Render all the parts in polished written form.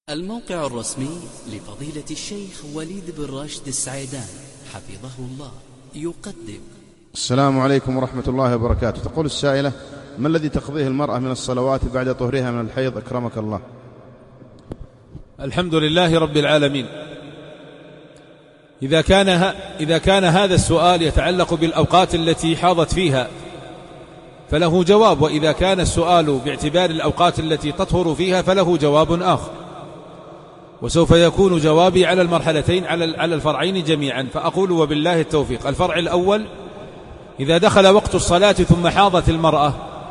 الموقع الرسمي لفضيلة الشيخ وليد بن راشد السعيدان حفظه الله يقدم. السلام عليكم ورحمة الله وبركاته. تقول السائلة: ما الذي تقضيه المرأة من الصلوات بعد طهرها من الحيض أكرمك الله؟ الحمد لله رب العالمين. إذا كان هذا السؤال يتعلق بالأوقات التي حاضت فيها فله جواب، وإذا كان السؤال باعتبار الأوقات التي تطهر فيها فله جواب آخر، وسوف يكون جوابي على المرحلتين على الفرعين جميعا. فأقول وبالله التوفيق. الفرع الأول: إذا دخل وقت الصلاة ثم حاضت المرأة،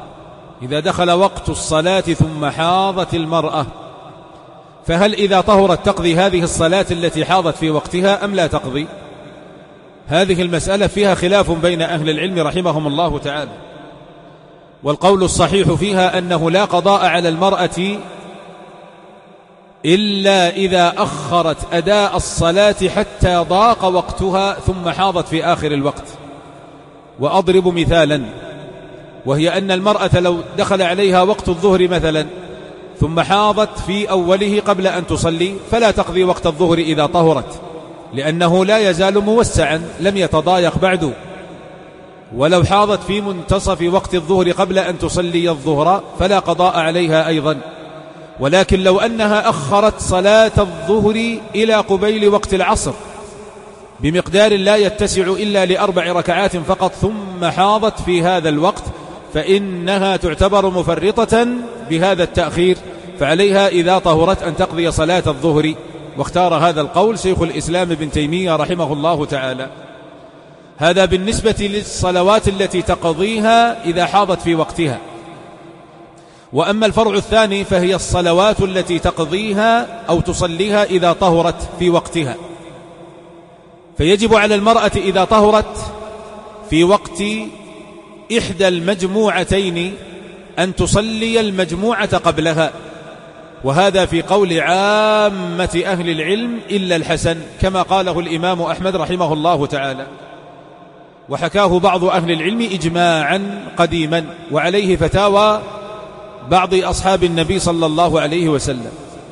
فهل إذا طهرت تقضي هذه الصلاة التي حاضت في وقتها أم لا تقضي؟ هذه المسألة فيها خلاف بين أهل العلم رحمهم الله تعالى، والقول الصحيح فيها أنه لا قضاء على المرأة إلا إذا أخرت أداء الصلاة حتى ضاق وقتها ثم حاضت في آخر الوقت. وأضرب مثالا، وهي أن المرأة لو دخل عليها وقت الظهر مثلا ثم حاضت في أوله قبل أن تصلي فلا تقضي وقت الظهر إذا طهرت، لأنه لا يزال موسعا لم يتضايق بعد. ولو حاضت في منتصف وقت الظهر قبل أن تصلي الظهر فلا قضاء عليها أيضا. ولكن لو أنها أخرت صلاة الظهر إلى قبيل وقت العصر بمقدار لا يتسع إلا ل4 ركعات فقط ثم حاضت في هذا الوقت فإنها تعتبر مفرطة بهذا التأخير، فعليها إذا طهرت أن تقضي صلاة الظهر. واختار هذا القول شيخ الإسلام ابن تيمية رحمه الله تعالى. هذا بالنسبة للصلوات التي تقضيها إذا حاضت في وقتها. وأما الفرع الثاني فهي الصلوات التي تقضيها أو تصليها إذا طهرت في وقتها. فيجب على المرأة إذا طهرت في وقت إحدى المجموعتين أن تصلي المجموعة قبلها، وهذا في قول عامة أهل العلم إلا الحسن، كما قاله الإمام أحمد رحمه الله تعالى، وحكاه بعض أهل العلم إجماعا قديما، وعليه فتاوى بعض أصحاب النبي صلى الله عليه وسلم.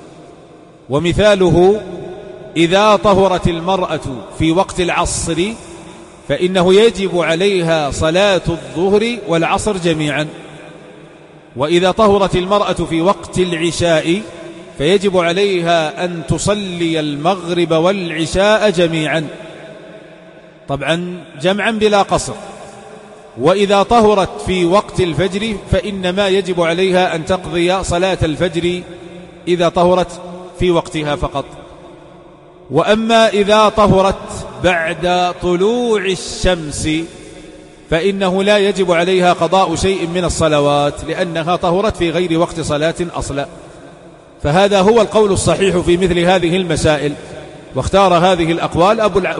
ومثاله: إذا طهرت المرأة في وقت العصر فإنه يجب عليها صلاة الظهر والعصر جميعا، وإذا طهرت المرأة في وقت العشاء فيجب عليها أن تصلي المغرب والعشاء جميعا، طبعا جمعا بلا قصر. وإذا طهرت في وقت الفجر فإنما يجب عليها أن تقضي صلاة الفجر إذا طهرت في وقتها فقط. وأما إذا طهرت بعد طلوع الشمس فإنه لا يجب عليها قضاء شيء من الصلوات، لأنها طهرت في غير وقت صلاة أصلا. فهذا هو القول الصحيح في مثل هذه المسائل. واختار هذه الأقوال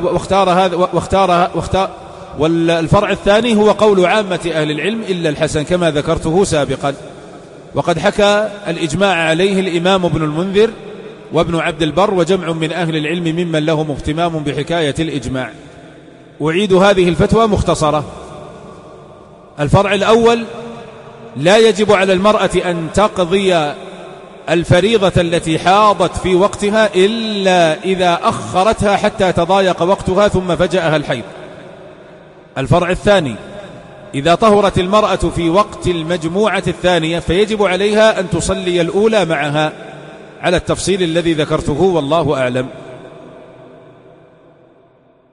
والفرع الثاني هو قول عامة أهل العلم إلا الحسن كما ذكرته سابقا. وقد حكى الإجماع عليه الإمام ابن المنذر وابن عبد البر وجمع من أهل العلم ممن لهم اهتمام بحكاية الإجماع. أعيد هذه الفتوى مختصرة. الفرع الأول: لا يجب على المرأة أن تقضي الفريضة التي حاضت في وقتها إلا إذا أخرتها حتى تضايق وقتها ثم فجأها الحيض. الفرع الثاني: إذا طهرت المرأة في وقت المجموعة الثانية فيجب عليها أن تصلي الأولى معها على التفصيل الذي ذكرته، والله أعلم.